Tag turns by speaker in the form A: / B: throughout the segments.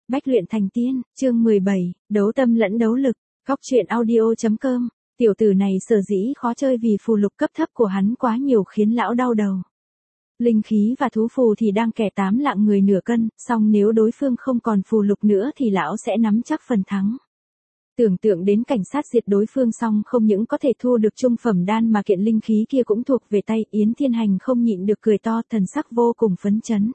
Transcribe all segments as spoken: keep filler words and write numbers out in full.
A: Bách luyện thành tiên, chương mười bảy, đấu tâm lẫn đấu lực, góc truyện audio.com, tiểu tử này sở dĩ khó chơi vì phù lục cấp thấp của hắn quá nhiều khiến lão đau đầu. Linh khí và thú phù thì đang kẻ tám lạng người nửa cân, song nếu đối phương không còn phù lục nữa thì lão sẽ nắm chắc phần thắng. Tưởng tượng đến cảnh sát diệt đối phương xong không những có thể thu được trung phẩm đan mà kiện linh khí kia cũng thuộc về tay, Yến Thiên Hành không nhịn được cười to, thần sắc vô cùng phấn chấn.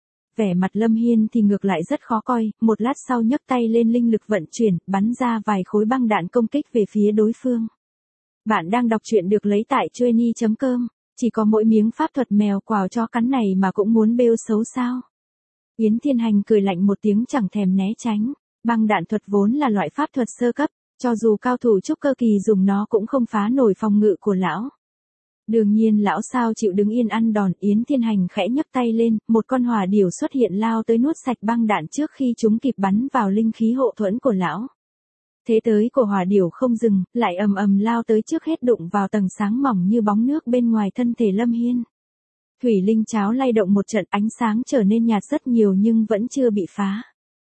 A: Vẻ mặt Lâm Hiên thì ngược lại rất khó coi, một lát sau nhấc tay lên linh lực vận chuyển, bắn ra vài khối băng đạn công kích về phía đối phương. Bạn đang đọc truyện được lấy tại chueny chấm com, chỉ có mỗi miếng pháp thuật mèo quào cho cắn này mà cũng muốn bêu xấu sao. Yến Thiên Hành cười lạnh một tiếng chẳng thèm né tránh, băng đạn thuật vốn là loại pháp thuật sơ cấp, cho dù cao thủ trúc cơ kỳ dùng nó cũng không phá nổi phòng ngự của lão. Đương nhiên lão sao chịu đứng yên ăn đòn, Yến Thiên Hành khẽ nhấc tay lên, một con hỏa điểu xuất hiện lao tới nuốt sạch băng đạn trước khi chúng kịp bắn vào linh khí hộ thuẫn của lão. Thế tới của hỏa điểu không dừng, lại ầm ầm lao tới trước hết đụng vào tầng sáng mỏng như bóng nước bên ngoài thân thể Lâm Hiên. Thủy linh cháo lay động một trận, ánh sáng trở nên nhạt rất nhiều nhưng vẫn chưa bị phá.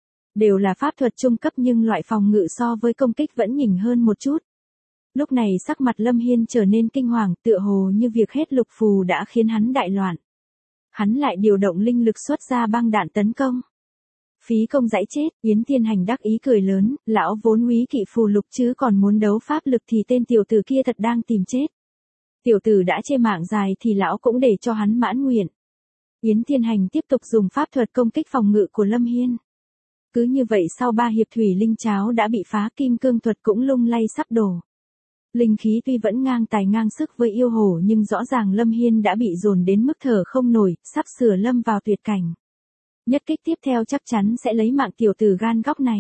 A: Đều là pháp thuật trung cấp nhưng loại phòng ngự so với công kích vẫn nhỉnh hơn một chút. Lúc này sắc mặt Lâm Hiên trở nên kinh hoàng, tựa hồ như việc hết lục phù đã khiến hắn đại loạn. Hắn lại điều động linh lực xuất ra băng đạn tấn công. Phí công dãy chết, Yến Thiên Hành đắc ý cười lớn, lão vốn úy kỵ phù lục chứ còn muốn đấu pháp lực thì tên tiểu tử kia thật đang tìm chết. Tiểu tử đã chê mạng dài thì lão cũng để cho hắn mãn nguyện. Yến Thiên Hành tiếp tục dùng pháp thuật công kích phòng ngự của Lâm Hiên. Cứ như vậy sau ba hiệp thủy linh cháo đã bị phá, kim cương thuật cũng lung lay sắp đổ. Linh khí tuy vẫn ngang tài ngang sức với yêu hổ nhưng rõ ràng Lâm Hiên đã bị dồn đến mức thở không nổi, sắp sửa lâm vào tuyệt cảnh. Nhất kích tiếp theo chắc chắn sẽ lấy mạng tiểu tử gan góc này.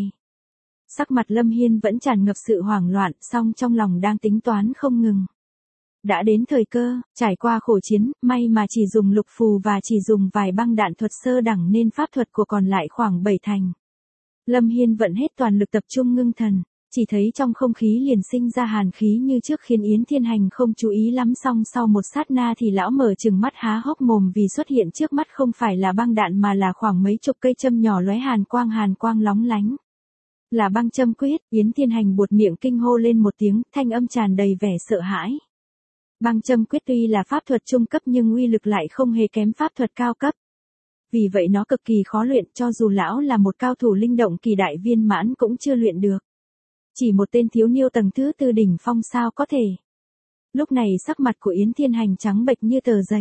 A: Sắc mặt Lâm Hiên vẫn tràn ngập sự hoảng loạn, song trong lòng đang tính toán không ngừng. Đã đến thời cơ, trải qua khổ chiến, may mà chỉ dùng lục phù và chỉ dùng vài băng đạn thuật sơ đẳng nên pháp thuật của còn lại khoảng bảy thành. Lâm Hiên vận hết toàn lực tập trung ngưng thần, chỉ thấy trong không khí liền sinh ra hàn khí như trước khiến Yến Thiên Hành không chú ý lắm, song sau một sát na thì lão mở trừng mắt há hốc mồm vì xuất hiện trước mắt không phải là băng đạn mà là khoảng mấy chục cây châm nhỏ lóe hàn quang hàn quang lóng lánh. Là băng châm quyết, Yến Thiên Hành buột miệng kinh hô lên một tiếng, thanh âm tràn đầy vẻ sợ hãi. Băng châm quyết tuy là pháp thuật trung cấp nhưng uy lực lại không hề kém pháp thuật cao cấp. Vì vậy nó cực kỳ khó luyện, cho dù lão là một cao thủ linh động kỳ đại viên mãn cũng chưa luyện được. Chỉ một tên thiếu niêu tầng thứ tư đỉnh phong sao có thể. Lúc này sắc mặt của Yến Thiên Hành trắng bệch như tờ giấy.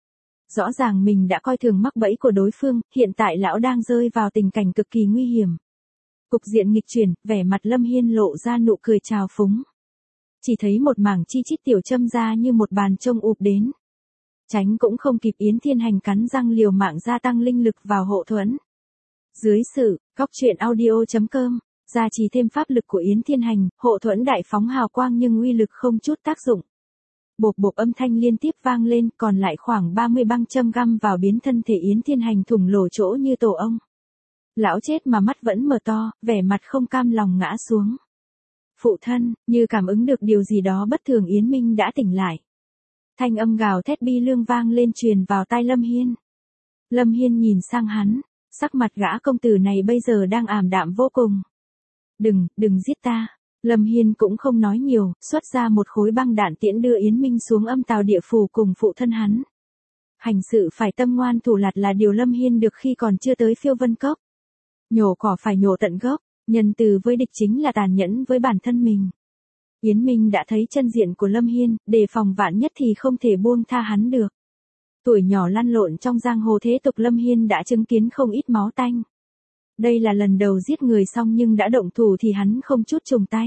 A: Rõ ràng mình đã coi thường mắc bẫy của đối phương, hiện tại lão đang rơi vào tình cảnh cực kỳ nguy hiểm. Cục diện nghịch chuyển, vẻ mặt Lâm Hiên lộ ra nụ cười trào phúng. Chỉ thấy một mảng chi chít tiểu châm ra như một bàn trông ụp đến. Tránh cũng không kịp, Yến Thiên Hành cắn răng liều mạng gia tăng linh lực vào hộ thuẫn. Dưới sự, góc truyện audio.com, gia trì thêm pháp lực của Yến Thiên Hành, hộ thuẫn đại phóng hào quang nhưng uy lực không chút tác dụng. Bộp bộp âm thanh liên tiếp vang lên, còn lại khoảng ba mươi băng châm găm vào biến thân thể Yến Thiên Hành thủng lỗ chỗ như tổ ong. Lão chết mà mắt vẫn mở to, vẻ mặt không cam lòng ngã xuống. Phụ thân, như cảm ứng được điều gì đó bất thường Yến Minh đã tỉnh lại. Thanh âm gào thét bi lương vang lên truyền vào tai Lâm Hiên. Lâm Hiên nhìn sang hắn, sắc mặt gã công tử này bây giờ đang ảm đạm vô cùng. Đừng, đừng giết ta. Lâm Hiên cũng không nói nhiều, xuất ra một khối băng đạn tiễn đưa Yến Minh xuống âm tào địa phủ cùng phụ thân hắn. Hành sự phải tâm ngoan thủ lạt là điều Lâm Hiên được khi còn chưa tới Phiêu Vân Cốc. Nhổ cỏ phải nhổ tận gốc, nhân từ với địch chính là tàn nhẫn với bản thân mình. Yến Minh đã thấy chân diện của Lâm Hiên, đề phòng vạn nhất thì không thể buông tha hắn được. Tuổi nhỏ lăn lộn trong giang hồ thế tục, Lâm Hiên đã chứng kiến không ít máu tanh. Đây là lần đầu giết người xong nhưng đã động thủ thì hắn không chút chùng tay.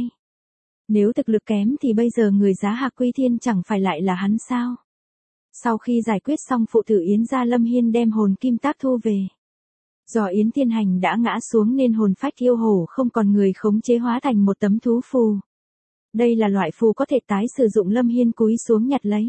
A: Nếu thực lực kém thì bây giờ người giá Hạc Quy Thiên chẳng phải lại là hắn sao? Sau khi giải quyết xong phụ tử Yến gia, Lâm Hiên đem hồn kim tác thu về. Do Yến Thiên Hành đã ngã xuống nên hồn phách yêu hổ không còn người khống chế, hóa thành một tấm thú phù. Đây là loại phù có thể tái sử dụng, Lâm Hiên cúi xuống nhặt lấy.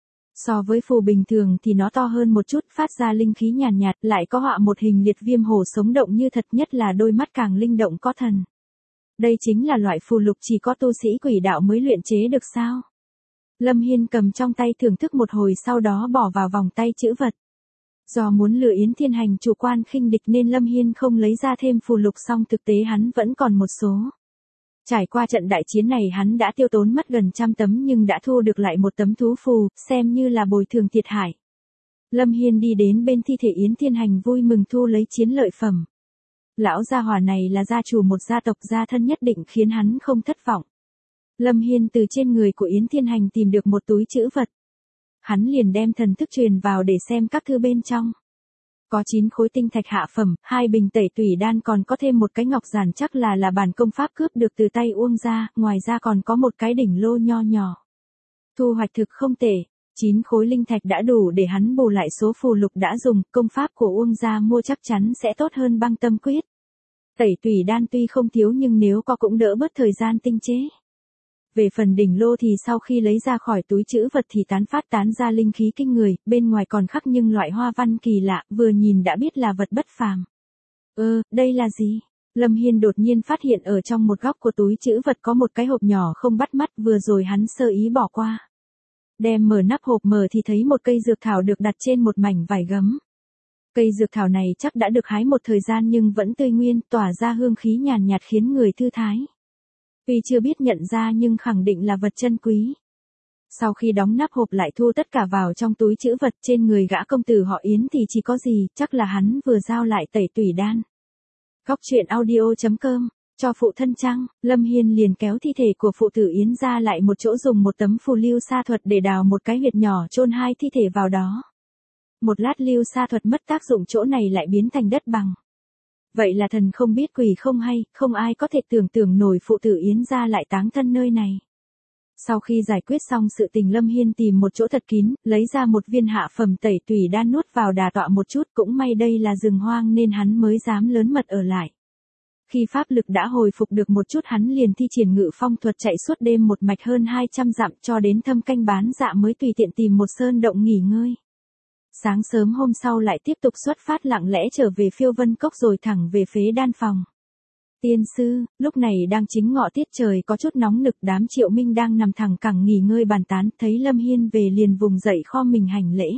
A: So với phù bình thường thì nó to hơn một chút, phát ra linh khí nhàn nhạt, nhạt, lại có họa một hình liệt viêm hổ sống động như thật, nhất là đôi mắt càng linh động có thần. Đây chính là loại phù lục chỉ có tu sĩ quỷ đạo mới luyện chế được sao? Lâm Hiên cầm trong tay thưởng thức một hồi, sau đó bỏ vào vòng tay chữ vật. Do muốn lừa Yến Thiên Hành chủ quan khinh địch nên Lâm Hiên không lấy ra thêm phù lục, song thực tế hắn vẫn còn một số. Trải qua trận đại chiến này hắn đã tiêu tốn mất gần trăm tấm nhưng đã thu được lại một tấm thú phù, xem như là bồi thường thiệt hại. Lâm Hiên đi đến bên thi thể Yến Thiên Hành vui mừng thu lấy chiến lợi phẩm. Lão gia hỏa này là gia chủ một gia tộc, gia thân nhất định khiến hắn không thất vọng. Lâm Hiên từ trên người của Yến Thiên Hành tìm được một túi trữ vật. Hắn liền đem thần thức truyền vào để xem các thư bên trong. Có chín khối tinh thạch hạ phẩm, hai bình tẩy tủy đan, còn có thêm một cái ngọc giản, chắc là là bản công pháp cướp được từ tay Uông gia, ngoài ra còn có một cái đỉnh lô nho nhỏ. Thu hoạch thực không tệ, chín khối linh thạch đã đủ để hắn bù lại số phù lục đã dùng, công pháp của Uông gia mua chắc chắn sẽ tốt hơn băng tâm quyết. Tẩy tủy đan tuy không thiếu nhưng nếu có cũng đỡ bớt thời gian tinh chế. Về phần đỉnh lô thì sau khi lấy ra khỏi túi trữ vật thì tán phát tán ra linh khí kinh người, bên ngoài còn khắc nhưng loại hoa văn kỳ lạ, vừa nhìn đã biết là vật bất phàm. Ơ, đây là gì? Lâm Hiên đột nhiên phát hiện ở trong một góc của túi trữ vật có một cái hộp nhỏ không bắt mắt, vừa rồi hắn sơ ý bỏ qua. Đem mở nắp hộp mở thì thấy một cây dược thảo được đặt trên một mảnh vải gấm. Cây dược thảo này chắc đã được hái một thời gian nhưng vẫn tươi nguyên, tỏa ra hương khí nhàn nhạt khiến người thư thái. Tuy chưa biết nhận ra nhưng khẳng định là vật chân quý. Sau khi đóng nắp hộp lại thu tất cả vào trong túi trữ vật, trên người gã công tử họ Yến thì chỉ có gì, chắc là hắn vừa giao lại tẩy tủy đan. Góc truyện audio chấm com, cho phụ thân chăng, Lâm Hiên liền kéo thi thể của phụ tử Yến ra lại một chỗ, dùng một tấm phù lưu sa thuật để đào một cái huyệt nhỏ chôn hai thi thể vào đó. Một lát lưu sa thuật mất tác dụng, chỗ này lại biến thành đất bằng. Vậy là thần không biết quỷ không hay, không ai có thể tưởng tượng nổi phụ tử Yến gia lại táng thân nơi này. Sau khi giải quyết xong sự tình, Lâm Hiên tìm một chỗ thật kín, lấy ra một viên hạ phẩm tẩy tủy đan nuốt vào đà tọa một chút, cũng may đây là rừng hoang nên hắn mới dám lớn mật ở lại. Khi pháp lực đã hồi phục được một chút, hắn liền thi triển ngự phong thuật chạy suốt đêm một mạch hơn hai trăm dặm cho đến Thâm Canh Bán Dạ mới tùy tiện tìm một sơn động nghỉ ngơi. Sáng sớm hôm sau lại tiếp tục xuất phát, lặng lẽ trở về Phiêu Vân Cốc rồi thẳng về Phế Đan Phòng. Tiên sư, lúc này đang chính ngọ tiết, trời có chút nóng nực, đám Triệu Minh đang nằm thẳng cẳng nghỉ ngơi bàn tán, thấy Lâm Hiên về liền vùng dậy khom mình hành lễ.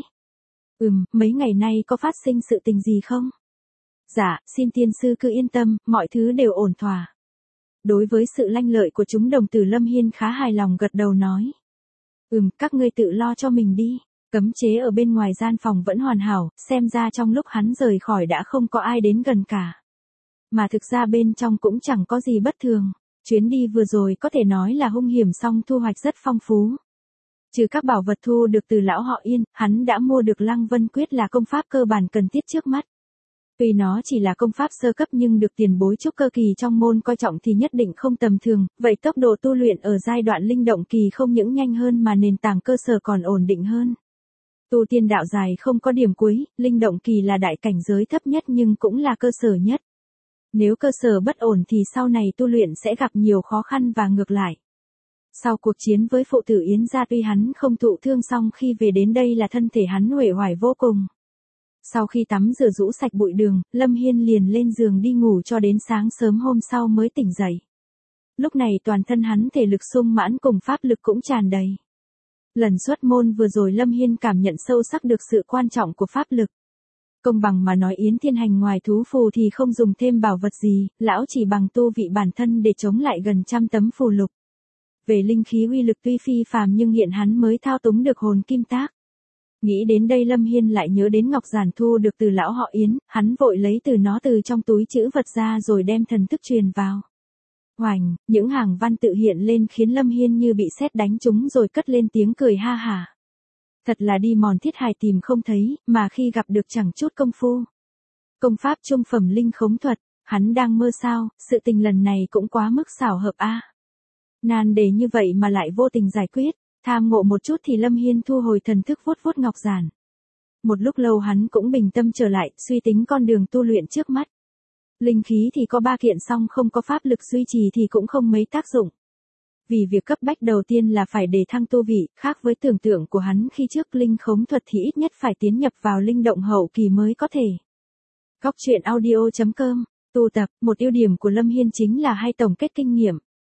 A: Ừm, mấy ngày nay có phát sinh sự tình gì không? Dạ, xin tiên sư cứ yên tâm, mọi thứ đều ổn thỏa. Đối với sự lanh lợi của chúng đồng tử, Lâm Hiên khá hài lòng gật đầu nói. Ừm, các ngươi tự lo cho mình đi. Cấm chế ở bên ngoài gian phòng vẫn hoàn hảo, xem ra trong lúc hắn rời khỏi đã không có ai đến gần cả. Mà thực ra bên trong cũng chẳng có gì bất thường. Chuyến đi vừa rồi có thể nói là hung hiểm song thu hoạch rất phong phú. Trừ các bảo vật thu được từ lão họ Yên, hắn đã mua được Lăng Vân Quyết, là công pháp cơ bản cần thiết trước mắt. Tuy nó chỉ là công pháp sơ cấp nhưng được tiền bối trúc cơ kỳ trong môn coi trọng thì nhất định không tầm thường, vậy tốc độ tu luyện ở giai đoạn linh động kỳ không những nhanh hơn mà nền tảng cơ sở còn ổn định hơn. Tu tiên đạo dài không có điểm cuối, linh động kỳ là đại cảnh giới thấp nhất nhưng cũng là cơ sở nhất. Nếu cơ sở bất ổn thì sau này tu luyện sẽ gặp nhiều khó khăn và ngược lại. Sau cuộc chiến với phụ tử Yến gia, tuy hắn không thụ thương song khi về đến đây là thân thể hắn uể oải vô cùng. Sau khi tắm rửa rũ sạch bụi đường, Lâm Hiên liền lên giường đi ngủ cho đến sáng sớm hôm sau mới tỉnh dậy. Lúc này toàn thân hắn thể lực sung mãn cùng pháp lực cũng tràn đầy. Lần xuất môn vừa rồi Lâm Hiên cảm nhận sâu sắc được sự quan trọng của pháp lực. Công bằng mà nói, Yến Thiên Hành ngoài thú phù thì không dùng thêm bảo vật gì, lão chỉ bằng tu vị bản thân để chống lại gần trăm tấm phù lục. Về linh khí uy lực tuy phi phàm nhưng hiện hắn mới thao túng được hồn kim tác. Nghĩ đến đây Lâm Hiên lại nhớ đến ngọc giản thu được từ lão họ Yến, hắn vội lấy từ nó từ trong túi trữ vật ra rồi đem thần thức truyền vào. Hoành, những hàng văn tự hiện lên khiến Lâm Hiên như bị sét đánh trúng rồi cất lên tiếng cười ha hả. Thật là đi mòn thiết hài tìm không thấy, mà khi gặp được chẳng chút công phu. Công pháp trung phẩm linh khống thuật, hắn đang mơ sao, sự tình lần này cũng quá mức xảo hợp a. À. Nan đề như vậy mà lại vô tình giải quyết, tham ngộ một chút thì Lâm Hiên thu hồi thần thức vuốt vuốt ngọc giản. Một lúc lâu hắn cũng bình tâm trở lại, suy tính con đường tu luyện trước mắt. Linh khí thì có ba kiện song không có pháp lực duy trì thì cũng không mấy tác dụng. Vì việc cấp bách đầu tiên là phải đề thăng tu vị, khác với tưởng tượng của hắn khi trước linh khống thuật thì ít nhất phải tiến nhập vào linh động hậu kỳ mới có thể. Góc truyện audio chấm com, tu tập, một ưu điểm của Lâm Hiên chính là hay tổng kết kinh nghiệm.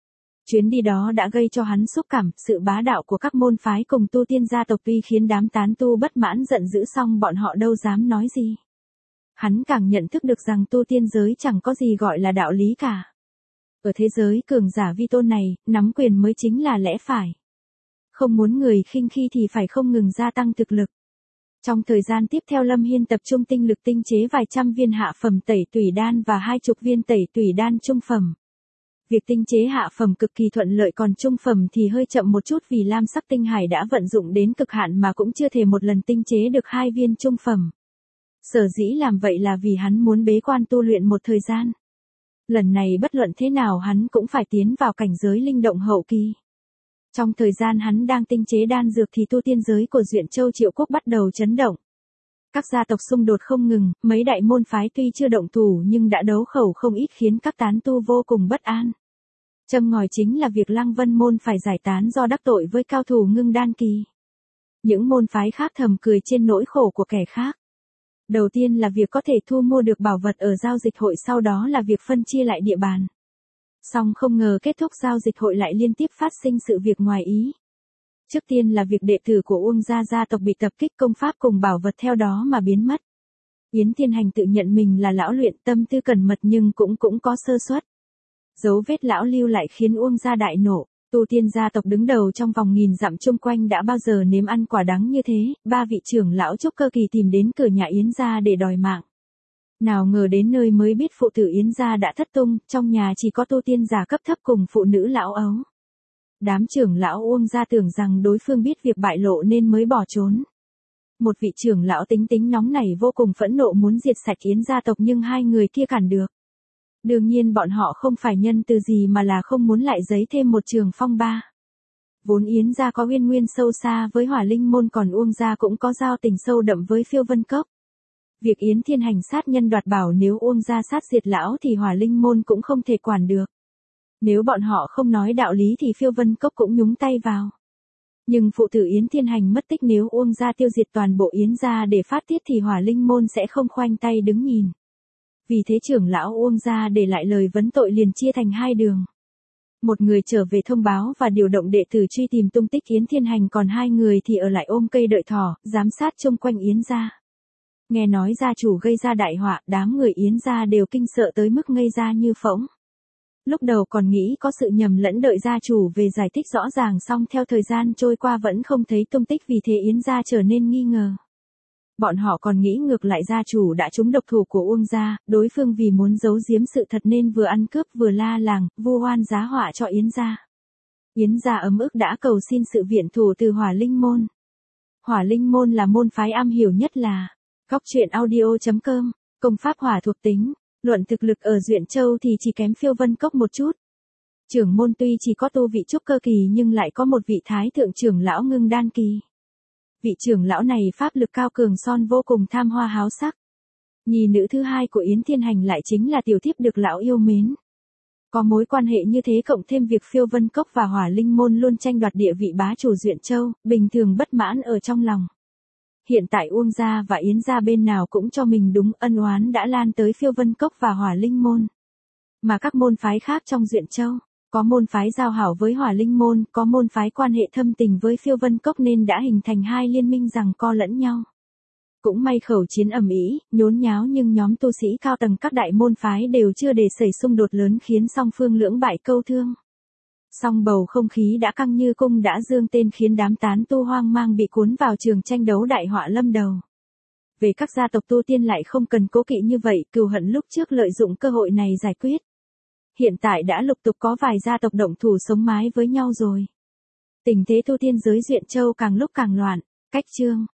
A: Chuyến đi đó đã gây cho hắn xúc cảm, sự bá đạo của các môn phái cùng tu tiên gia tộc tuy khiến đám tán tu bất mãn giận dữ song bọn họ đâu dám nói gì. Hắn càng nhận thức được rằng tu tiên giới chẳng có gì gọi là đạo lý cả. Ở thế giới cường giả vi tôn này, nắm quyền mới chính là lẽ phải. Không muốn người khinh khi thì phải không ngừng gia tăng thực lực. Trong thời gian tiếp theo Lâm Hiên tập trung tinh lực tinh chế vài trăm viên hạ phẩm tẩy tủy đan và hai chục viên tẩy tủy đan trung phẩm. Việc tinh chế hạ phẩm cực kỳ thuận lợi còn trung phẩm thì hơi chậm một chút vì lam sắc tinh hải đã vận dụng đến cực hạn mà cũng chưa thể một lần tinh chế được hai viên trung phẩm. Sở dĩ làm vậy là vì hắn muốn bế quan tu luyện một thời gian. Lần này bất luận thế nào hắn cũng phải tiến vào cảnh giới linh động hậu kỳ. Trong thời gian hắn đang tinh chế đan dược thì tu tiên giới của Duyện Châu Triệu Quốc bắt đầu chấn động. Các gia tộc xung đột không ngừng, mấy đại môn phái tuy chưa động thủ nhưng đã đấu khẩu không ít khiến các tán tu vô cùng bất an. Châm ngòi chính là việc Lăng Vân môn phải giải tán do đắc tội với cao thủ ngưng đan kỳ. Những môn phái khác thầm cười trên nỗi khổ của kẻ khác. Đầu tiên là việc có thể thu mua được bảo vật ở giao dịch hội, sau đó là việc phân chia lại địa bàn. Song không ngờ kết thúc giao dịch hội lại liên tiếp phát sinh sự việc ngoài ý. Trước tiên là việc đệ tử của Uông gia gia tộc bị tập kích, công pháp cùng bảo vật theo đó mà biến mất. Yến Thiên Hành tự nhận mình là lão luyện, tâm tư cẩn mật nhưng cũng cũng có sơ suất. Dấu vết lão lưu lại khiến Uông gia đại nộ. Tu tiên gia tộc đứng đầu trong vòng nghìn dặm chung quanh đã bao giờ nếm ăn quả đắng như thế, ba vị trưởng lão trúc cơ kỳ tìm đến cửa nhà Yến gia để đòi mạng. Nào ngờ đến nơi mới biết phụ tử Yến gia đã thất tung, trong nhà chỉ có tu tiên giả cấp thấp cùng phụ nữ lão ấu. Đám trưởng lão Uông gia tưởng rằng đối phương biết việc bại lộ nên mới bỏ trốn. Một vị trưởng lão tính tính nóng nảy vô cùng phẫn nộ muốn diệt sạch Yến gia tộc nhưng hai người kia cản được. Đương nhiên bọn họ không phải nhân từ gì mà là không muốn lại giấy thêm một trường phong ba. Vốn Yến gia có uyên nguyên sâu xa với Hỏa Linh môn còn Uông gia cũng có giao tình sâu đậm với Phiêu Vân Cốc. Việc Yến Thiên Hành sát nhân đoạt bảo nếu Uông gia sát diệt lão thì Hỏa Linh môn cũng không thể quản được. Nếu bọn họ không nói đạo lý thì Phiêu Vân Cốc cũng nhúng tay vào. Nhưng phụ tử Yến Thiên Hành mất tích, nếu Uông gia tiêu diệt toàn bộ Yến gia để phát tiết thì Hỏa Linh môn sẽ không khoanh tay đứng nhìn. Vì thế trưởng lão Uông gia để lại lời vấn tội liền chia thành hai đường. Một người trở về thông báo và điều động đệ tử truy tìm tung tích Yến Thiên Hành, còn hai người thì ở lại ôm cây đợi thỏ, giám sát chung quanh Yến gia. Nghe nói gia chủ gây ra đại họa, đám người Yến gia đều kinh sợ tới mức ngây ra như phỗng. Lúc đầu còn nghĩ có sự nhầm lẫn, đợi gia chủ về giải thích rõ ràng xong theo thời gian trôi qua vẫn không thấy tung tích, vì thế Yến gia trở nên nghi ngờ. Bọn họ còn nghĩ ngược lại gia chủ đã trúng độc thủ của Uông gia, đối phương vì muốn giấu giếm sự thật nên vừa ăn cướp vừa la làng, vu oan giá họa cho Yến gia. Yến gia ấm ức đã cầu xin sự viện thủ từ Hỏa Linh môn. Hỏa Linh môn là môn phái am hiểu nhất là Góc truyện audio chấm com, công pháp hỏa thuộc tính, luận thực lực ở Duyện Châu thì chỉ kém Phiêu Vân Cốc một chút. Trưởng môn tuy chỉ có tu vị trúc cơ kỳ nhưng lại có một vị thái thượng trưởng lão ngưng đan kỳ. Vị trưởng lão này pháp lực cao cường son vô cùng tham hoa háo sắc. Nhi nữ thứ hai của Yến Thiên Hành lại chính là tiểu thiếp được lão yêu mến. Có mối quan hệ như thế cộng thêm việc Phiêu Vân Cốc và Hỏa Linh môn luôn tranh đoạt địa vị bá chủ Duyện Châu, bình thường bất mãn ở trong lòng. Hiện tại Uông gia và Yến gia bên nào cũng cho mình đúng, ân oán đã lan tới Phiêu Vân Cốc và Hỏa Linh môn. Mà các môn phái khác trong Duyện Châu, có môn phái giao hảo với Hỏa Linh môn, có môn phái quan hệ thâm tình với Phiêu Vân Cốc nên đã hình thành hai liên minh giằng co lẫn nhau. Cũng may khẩu chiến ầm ĩ, nhốn nháo nhưng nhóm tu sĩ cao tầng các đại môn phái đều chưa để xảy xung đột lớn khiến song phương lưỡng bại câu thương. Song bầu không khí đã căng như cung đã dương tên khiến đám tán tu hoang mang bị cuốn vào trường tranh đấu đại họa lâm đầu. Về các gia tộc tu tiên lại không cần cố kỵ như vậy, cừu hận lúc trước lợi dụng cơ hội này giải quyết. Hiện tại đã lục tục có vài gia tộc động thủ sống mái với nhau rồi. Tình thế tu tiên giới Duyện Châu càng lúc càng loạn. Cách chương